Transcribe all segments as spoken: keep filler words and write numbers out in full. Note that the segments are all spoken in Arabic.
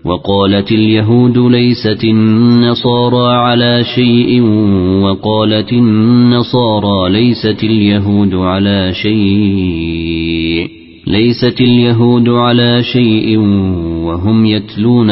وقالت اليهود ليست النصارى على شيء وقالت النصارى ليست اليهود على شيء ليست اليهود على شيء وهم يتلون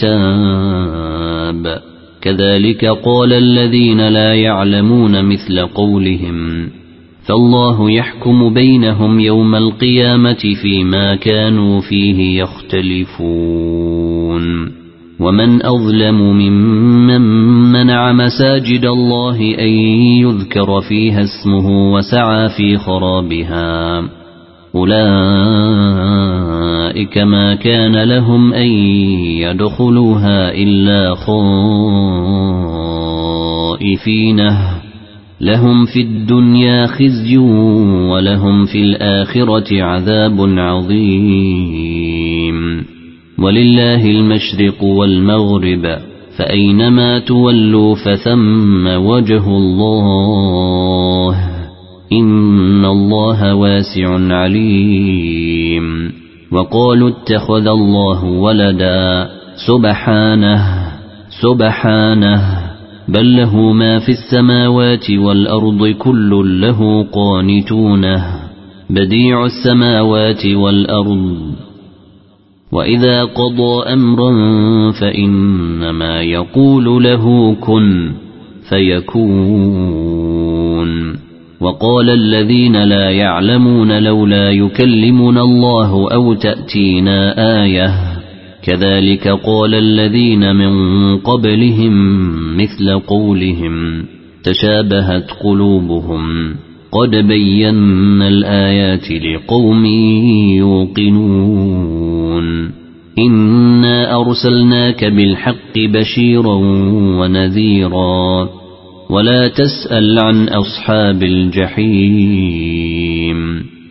الكتاب كذلك قال الذين لا يعلمون مثل قولهم فالله يحكم بينهم يوم القيامة فيما كانوا فيه يختلفون ومن أظلم ممن منع مساجد الله أن يذكر فيها اسمه وسعى في خرابها أولئك ما كان لهم أن يدخلوها إلا خائفين لهم في الدنيا خزي ولهم في الآخرة عذاب عظيم ولله المشرق والمغرب فأينما تولوا فثم وجه الله إن الله واسع عليم وقالوا اتخذ الله ولدا سبحانه سبحانه بل له ما في السماوات والأرض كل له قانتونه بديع السماوات والأرض وإذا قضى أمرا فإنما يقول له كن فيكون وقال الذين لا يعلمون لولا يكلمنا الله أو تأتينا آية كذلك قال الذين من قبلهم مثل قولهم تشابهت قلوبهم قد بينا الآيات لقوم يوقنون إنا أرسلناك بالحق بشيرا ونذيرا ولا تسأل عن أصحاب الجحيم